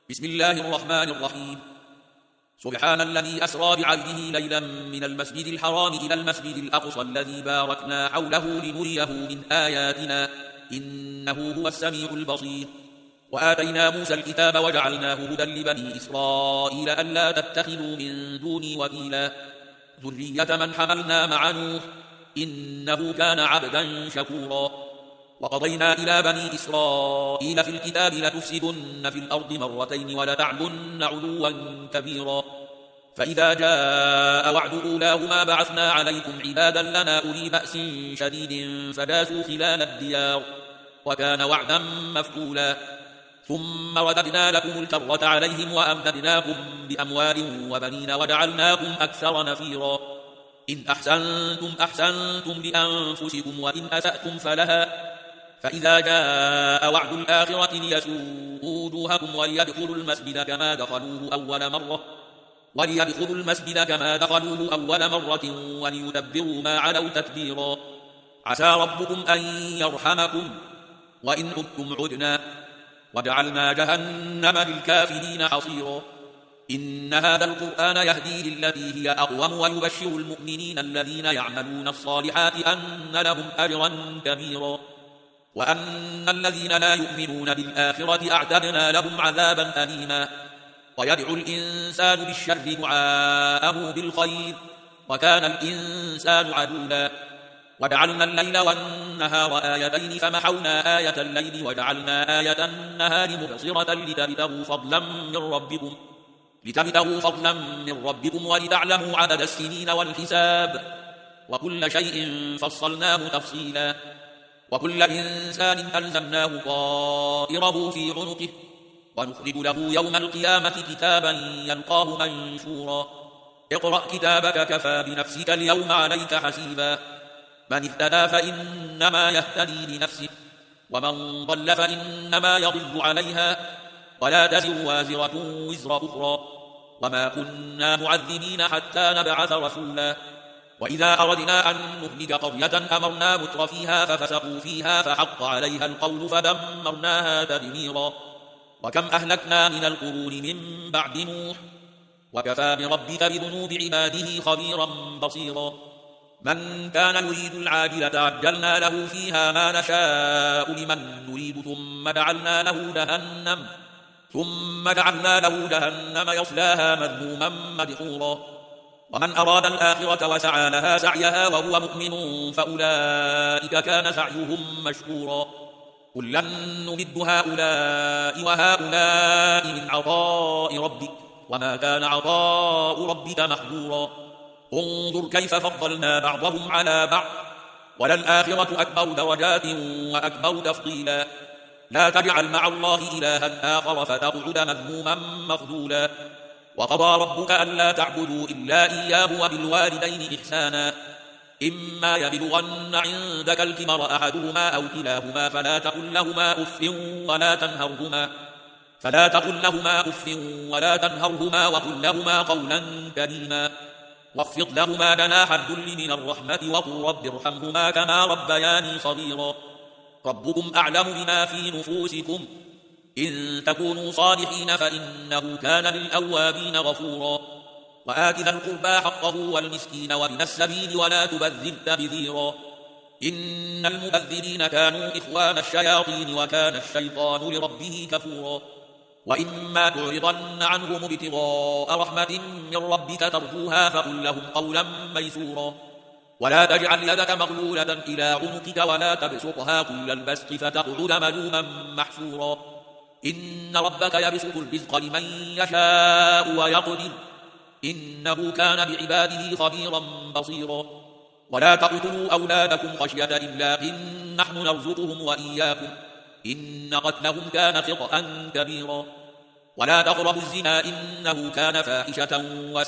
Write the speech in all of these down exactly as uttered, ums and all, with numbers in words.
بسم الله الرحمن الرحيم. سبحان الذي أسرى بعبده ليلا من المسجد الحرام إلى المسجد الأقصى الذي باركنا حوله لنريه من آياتنا إنه هو السميع البصير. وآتينا موسى الكتاب وجعلناه هدى لبني إسرائيل ألا تتخذوا من دوني وكيلا ذرية من حملنا مع نوح إنه كان عبدا شكورا. وقضينا إلى بني إسرائيل في الكتاب لتفسدن في الأرض مرتين ولتعلن علوا كبيرا. فإذا جاء وعد أولاهما بعثنا عليكم عبادا لنا أولي بأس شديد فجاسوا خلال الديار وكان وعدا مفعولا. ثم رددنا لكم الكرة عليهم وأمددناكم بأموال وبنين وجعلناكم أكثر نفيرا. إن أحسنتم أحسنتم لأنفسكم وإن أسأتم فلها. فإذا جاء وعد الآخرة ليسوءوا وجوهكم وليدخلوا المسجد كما دخلوه أول مرة وليدخلوا المسجد كما دخلوه أول مرة وليتبروا ما علوا تتبيرا. عسى ربكم أن يرحمكم وإن عدتم عدنا وجعلنا جهنم للكافرين حصيرا. إن هذا القرآن يهدي للتي هي أقوم ويبشر المؤمنين الذين يعملون الصالحات أن لهم أجرا كبيرا وأن الذين لا يؤمنون بالآخرة أعتدنا لهم عذابا أليما. ويدعو الإنسان بالشر دعاءه بالخير وكان الإنسان عجولا. وجعلنا الليل والنهار آيتين فمحونا آية الليل وجعلنا آية النهار مبصرة لتبتغوا فضلا من ربكم لتبتغوا فضلا من ربكم ولتعلموا عدد السنين والحساب وكل شيء فصلناه تفصيلا. وكل إنسان ألزمناه طائره في عنقه ونخرج له يوم القيامة كتابا يلقاه منشورا. اقرأ كتابك كفى بنفسك اليوم عليك حسيبا. من اهتدى فإنما يهتدي لنفسه ومن ضل فإنما يضل عليها ولا تزر وازرة وزر أخرى وما كنا معذبين حتى نبعث رسولا. وإذا أردنا أن نهلك قرية أمرنا متر فيها ففسقوا فيها فحق عليها القول فدمرناها تدميرا. وكم أهلكنا من القرون من بعد نوح وكفى بربك بذنوب عباده خبيرا بصيرا. من كان يريد العاجلة عجلنا له فيها ما نشاء لمن نريد ثم جعلنا له جهنم ثم جعلنا له جهنم يصلاها مذموما مدحورا. ومن أراد الآخرة وسعى لها سعيها وهو مؤمن فأولئك كان سعيهم مشكورا. كلا نمد هؤلاء وهؤلاء من عطاء ربك وما كان عطاء ربك محظورا. انظر كيف فضلنا بعضهم على بعض وللآخرة أكبر درجات وأكبر تفضيلا. لا تجعل مع الله إلها آخر فتقعد مذموما مخذولا. وقضى ربك ألا تعبدوا إلا إياه وبالوالدين إحسانا. إما يبلغن عندك الكبر أحدهما أو كلاهما فلا تقل لهما أف ولا تنهرهما فلا تقل لهما أف ولا تنهرهما وقل لهما قولا كريما. واخفض لهما جناح الذل من الرحمة وقل رب ارحمهما كما ربياني صغيرا. ربكم أعلم بما في نفوسكم إن تكونوا صالحين فإنه كان للأوابين غفورا. وآت ذا القربى حقه والمسكين وابن السبيل ولا تبذر تبذيرا. إن المبذرين كانوا إخوان الشياطين وكان الشيطان لربه كفورا. وإما تعرضن عنهم ابتغاء رحمة من ربك ترجوها فقل لهم قولا ميسورا. ولا تجعل يدك مغلولة إلى عنقك ولا تبسطها كل البسط فتقعد ملوما محسورا. إن ربك يبسط الرزق لمن يشاء ويقدر إنه كان بعباده خبيرا بصيرا. ولا تقتلوا أولادكم خشية إملاق نحن نرزقهم وإياكم إن قتلهم كان خطأ كبيرا. ولا تقربوا الزنا إنه كان فاحشة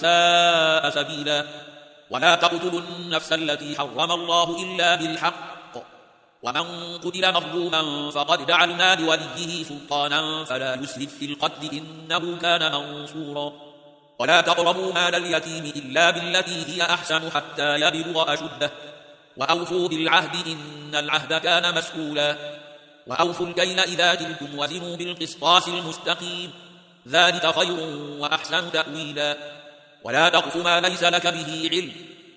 وساء سبيلا. ولا تقتلوا النفس التي حرم الله إلا بالحق ومن قتل مظلوما فقد جعلنا لوليه سلطانا فلا يسرف في القتل إنه كان منصورا. ولا تقربوا مال اليتيم إلا بالتي هي أحسن حتى يبلغ أشده وأوفوا بالعهد إن العهد كان مسؤولا. وأوفوا الكيل إذا كلتم وزنوا بالقسطاس المستقيم ذلك خير وأحسن تأويلا ولا تقف ما ليس لك به علم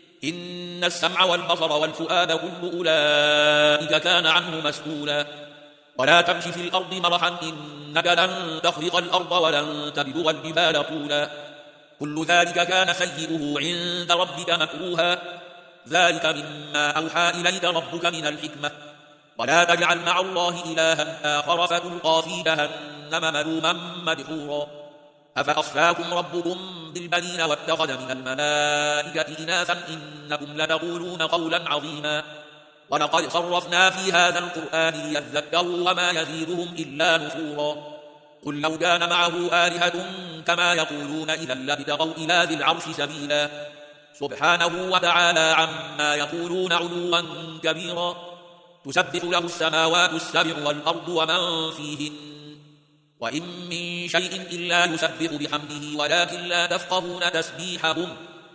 إن السمع والبصر والفؤاد كل أولئك كان عنه مسؤولا ولا تمشي في الأرض مرحا إنك لن تخرق الأرض ولن تبلغ الجبال طولا كل ذلك كان سيئه عند ربك مكروها ذلك مما أوحى إليك ربك من الحكمة ولا تجعل مع الله إلها آخر فتلقى في جهنم ملوما مدحورا أفأصفاكم ربكم بالبنين واتخذ من الملائكة إناثا إنكم لتقولون قولا عظيما ولقد صرفنا في هذا القرآن ليذكروا وما يزيدهم إلا نفورا قل لو كان معه آلهة كما يقولون إذا لابتغوا إلى ذي العرش سبيلا سبحانه وتعالى عما يقولون علوا كبيرا تسبح له السماوات السبع والأرض ومن فيهن وإن من شيء إلا يسبح بحمده ولكن لا تفقهون تسبيحهم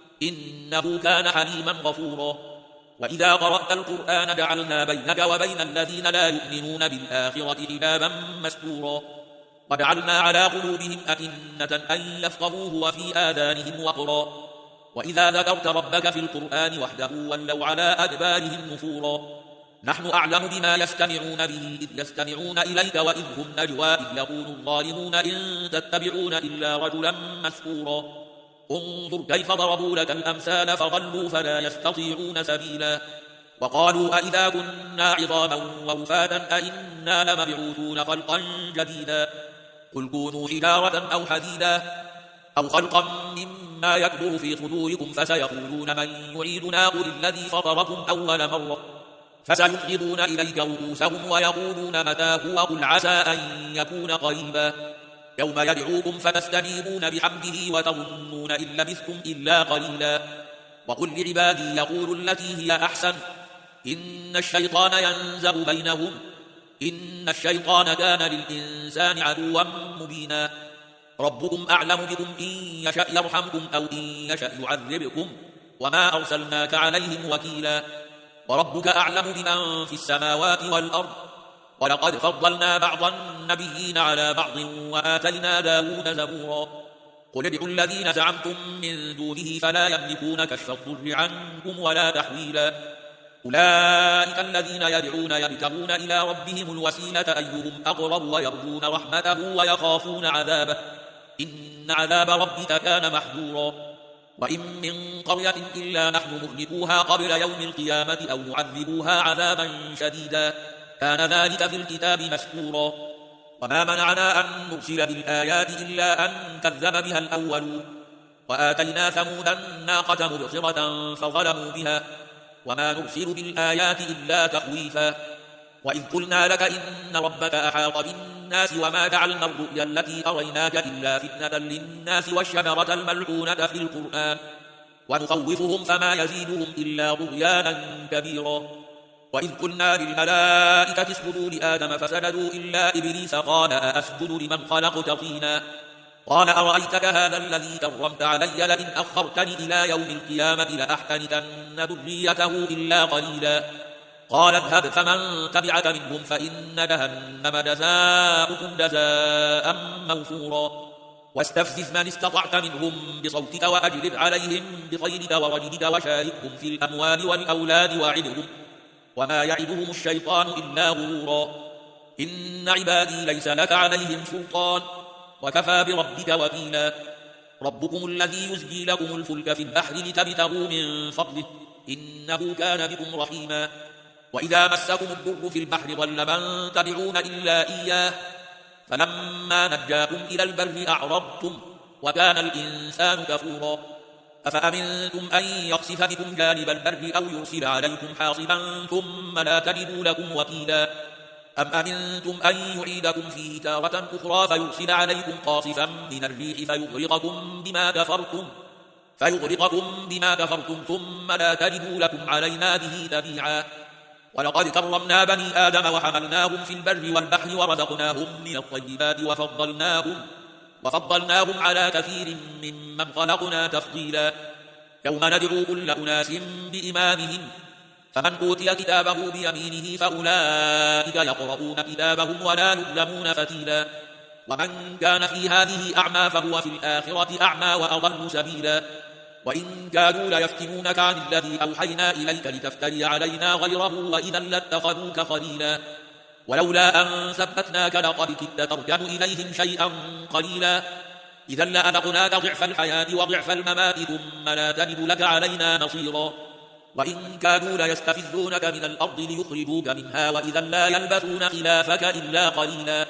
إنه كان حليما غفورا وإذا قرأت القرآن جعلنا بينك وبين الذين لا يؤمنون بالآخرة حجابا مستورا وجعلنا على قلوبهم أكنة أن يفقهوه وفي آذانهم وقرا وإذا ذكرت ربك في القرآن وحده ولوا على أدبارهم نفورا نحن أعلم بما يستمعون به إذ يستمعون إليك وإذ هم نجوى إذ يقول الظالمون إن تتبعون إلا رجلا مسحورا انظر كيف ضربوا لك الأمثال فضلوا فلا يستطيعون سبيلا وقالوا أئذا كنا عظاما ورفاتا أئنا لمبعوثون خلقا جديدا قل كونوا حجارة أو حديدا أو خلقا مما يكبر في صدوركم فسيقولون من يعيدنا قل الذي فطركم أول مرة فسيقبضون إليك رؤوسهم ويقولون متى هو قل عسى أن يكون قريبا يوم يدعوكم فتستجيبون بحمده وتظنون إن لبثتم إلا قليلا وقل لعبادي يقولوا التي هي أحسن إن الشيطان ينزغ بينهم إن الشيطان كان للإنسان عدوا مبينا ربكم أعلم بكم إن يشأ يرحمكم أو إن يشأ يعذبكم وما أرسلناك عليهم وكيلا وربك أعلم بمن في السماوات والأرض ولقد فضلنا بعض النبيين على بعض وآتينا داود زبورا قل ادعوا الذين زعمتم من دونه فلا يملكون كشف الضر عنكم ولا تحويلا أولئك الذين يدعون يبتغون إلى ربهم الوسيلة أيهم أقرب ويرجون رحمته ويخافون عذابه إن عذاب ربك كان محذورا وإن من قرية إلا نحن مهلكوها قبل يوم القيامة أو معذبوها عذابا شديدا كان ذلك في الكتاب مسكورا وما منعنا أن نرسل بالآيات إلا أن كذب بها الأولون وآتينا ثمود الناقة مبصرة فظلموا بها وما نرسل بالآيات إلا تخويفا وإذ قلنا لك إن ربك أحاط بالناس وما جعلنا الرؤيا التي أريناك إلا فتنة للناس والشجرة الملعونة في القرآن ونخوفهم فما يزيدهم إلا طغيانا كبيرا وإذ قلنا للملائكة اسجدوا لآدم فسجدوا إلا إبليس قال أأسجد لمن خلقت طينا قال أرأيتك هذا الذي كرمت علي لئن أخرتني إلى يوم القيامة لأحتنكن ذريته إلا قليلا قال اذهب فمن تبعك منهم فإن جهنم جزاؤكم جزاء موفورا واستفزز من استطعت منهم بصوتك وأجلب عليهم بخيلك ورجلك وشاركهم في الأموال والأولاد وعدهم وما يعدهم الشيطان إلا غرورا إن عبادي ليس لك عليهم سلطان وكفى بربك وكيلا ربكم الذي يزجي لكم الفلك في البحر لتبتغوا من فضله إنه كان بكم رحيما وإذا مسكم الضر في البحر ضل من تدعون إلا إياه فلما نجاكم إلى البر أعرضتم وكان الإنسان كفورا أفأمنتم أن يخسف بكم جانب البر أو يرسل عليكم حاصبا ثم لا تجدوا لكم وكيلا أم أمنتم أن يعيدكم فيه تارة أخرى فيرسل عليكم قاصفا من الريح فيغرقكم بما كفرتم فيغرقكم بما كفرتم ثم لا تجدوا لكم علينا به تبيعا ولقد كرمنا بني آدم وحملناهم في البر والبحر ورزقناهم من الطيبات وفضلناهم وفضلناهم على كثير ممن خلقنا تفضيلا يوم ندعو كل أناس بإمامهم فمن أوتي كتابه بيمينه فأولئك يقرؤون كتابهم ولا يظلمون فتيلا ومن كان في هذه أعمى فهو في الآخرة أعمى وأضل سبيلا وإن كادوا ليفتنونك عن الذي أوحينا إليك لتفتري علينا غيره وإذا لاتخذوك خليلا ولولا أن ثبتناك لقد كدت تركن إليهم شيئا قليلا إذا لأذقناك ضعف الحياة وضعف الممات ثم لا تجد لك علينا نصيرا وإن كادوا ليستفزونك من الأرض ليخرجوك منها وإذا لا يلبثون خلافك إلا قليلا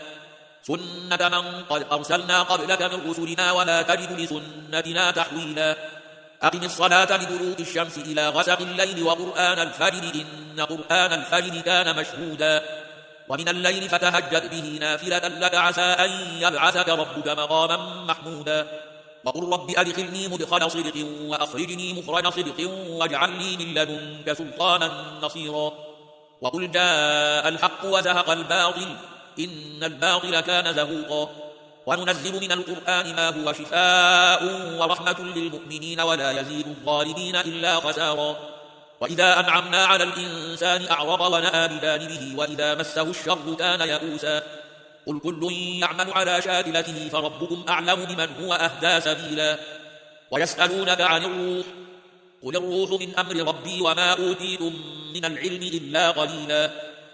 سنة من قد أرسلنا قبلك من رسلنا ولا تجد لسنتنا تحويلا أقم الصلاة لدلوك الشمس إلى غسق الليل وقرآن الفجر إن قرآن الفجر كان مشهودا ومن الليل فتهجد به نافلة لك عسى أن يبعثك ربك مقاما محمودا وقل رب أدخلني مدخل صدق وأخرجني مخرج صدق واجعل لي من لدنك سلطانا نصيرا وقل جاء الحق وزهق الباطل إن الباطل كان زهوقا وننزل من القرآن ما هو شفاء ورحمة للمؤمنين ولا يزيد الظالمين إلا خسارا وإذا أنعمنا على الإنسان أعرض ونأى بجانبه وإذا مسه الشر كان يئوسا قل كل يعمل على شاكلته فربكم أعلم بمن هو أهدى سبيلا ويسألونك عن الروح قل الروح من أمر ربي وما أوتيتم من العلم إلا قليلا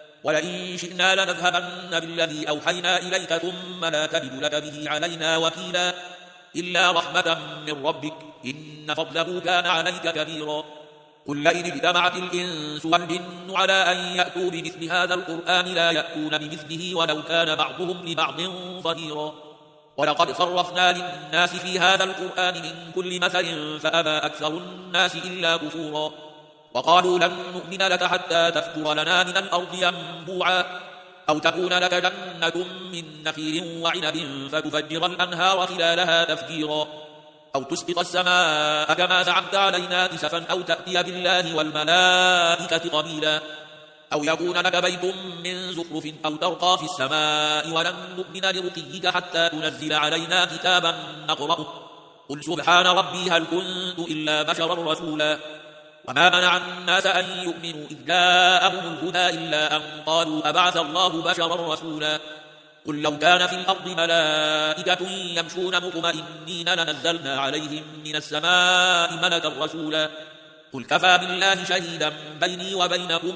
ولئن شئنا لنذهبن بالذي أوحينا إليك ثم لا تجد لك به علينا وكيلا إلا رحمة من ربك إن فضله كان عليك كبيرا قل لئن اجتمعت الإنس والجن على أن يأتوا بمثل هذا القرآن لا يأتون بمثله ولو كان بعضهم لبعض ظهيرا ولقد صرفنا للناس في هذا القرآن من كل مثل فأبى أكثر الناس إلا كفورا وقالوا لن نؤمن لك حتى تفجر لنا من الأرض ينبوعا أو تكون لك جنة من نخيل وعنب فتفجر الأنهار خلالها تفجيرا أو تسقط السماء كما زعمت علينا كسفا أو تأتي بالله والملائكة قبيلا أو يكون لك بيت من زخرف أو ترقى في السماء ولن نؤمن لرقيك حتى تنزل علينا كتابا نقرأه قل سبحان ربي هل كنت إلا بشرا رسولا وما منع الناس أن يؤمنوا إذ جاءهم الهدى إلا أن قالوا أبعث الله بشرا رسولا قل لو كان في الأرض ملائكة يمشون مطمئنين لنزلنا عليهم من السماء ملكا رسولا قل كفى بالله شهيدا بيني وبينكم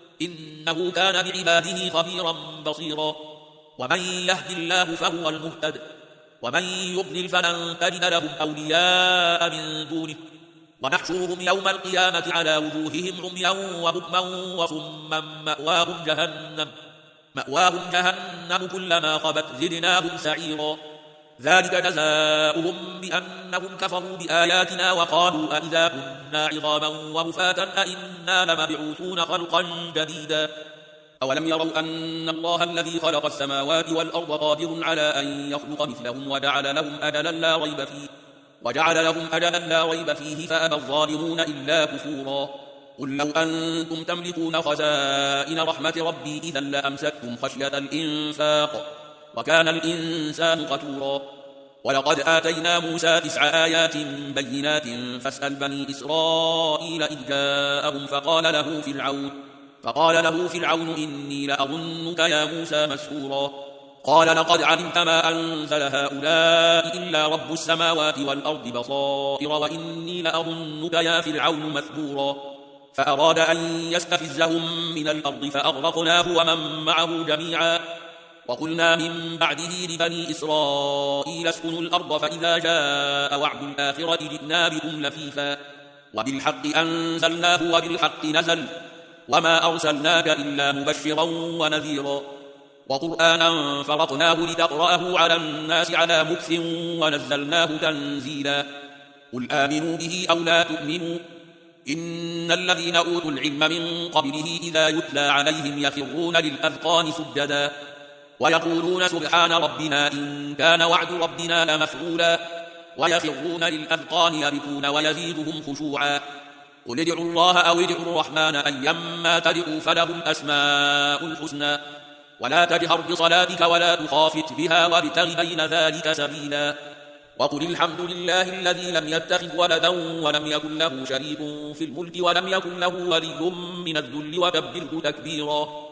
إنه كان بعباده خبيرا بصيرا ومن يهد الله فهو المهتد ومن يضلل فلن تجد لهم أولياء من دونه ونحشرهم يوم القيامة على وجوههم عميا وبكما وصما مأواهم جهنم مأواهم جهنم كلما خبت زدناهم سعيرا ذلك جزاؤهم بأنهم كفروا بآياتنا وقالوا أئذا كنا عظاما ورفاتا أئنا لمبعوثون خلقا جديدا أولم يروا أن الله الذي خلق السماوات والأرض قادر على أن يخلق مثلهم وجعل لهم أجلا لا ريب فيه وجعل لهم أجلا لا ريب فيه فأبى الظالمون إلا كفورا قل لو أنتم تملكون خزائن رحمة ربي إذا لأمسكتم خشية الإنفاق وكان الإنسان قتورا ولقد آتينا موسى تسع آيات بينات فاسأل بني إسرائيل إذ جاءهم فقال له فرعون فقال له فرعون إني لأظنك يا موسى مسحورا قال لقد علمت ما أنزل هؤلاء إلا رب السماوات والأرض بصائر وإني لأظنك يا فرعون مثبورا فأراد أن يستفزهم من الأرض فأغرقناه ومن معه جميعا وقلنا من بعده لبني إسرائيل اسكنوا الأرض فإذا جاء وعد الآخرة جئنا بكم لفيفا وبالحق أنزلناه وبالحق نزل وما أرسلناك إلا مبشرا ونذيرا وقرآنا فرقناه لتقرأه على الناس على مكث ونزلناه تنزيلا قل آمنوا به أو لا تؤمنوا إن الذين أوتوا العلم من قبله إذا يتلى عليهم يخرون للأذقان سجدا ويقولون سبحان ربنا إن كان وعد ربنا لمفعولا ويخرون للأذقان يبكون ويزيدهم خشوعا قل ادعوا الله أو ادعوا الرحمن أيما تدعوا فله الأسماء الحسنى ولا تجهر بصلاتك ولا تخافت بها وابتغ بين ذلك سبيلا وقل الحمد لله الذي لم يتخذ ولدا ولم يكن له شريك في الملك ولم يكن له ولي من الذل وكبره تكبيرا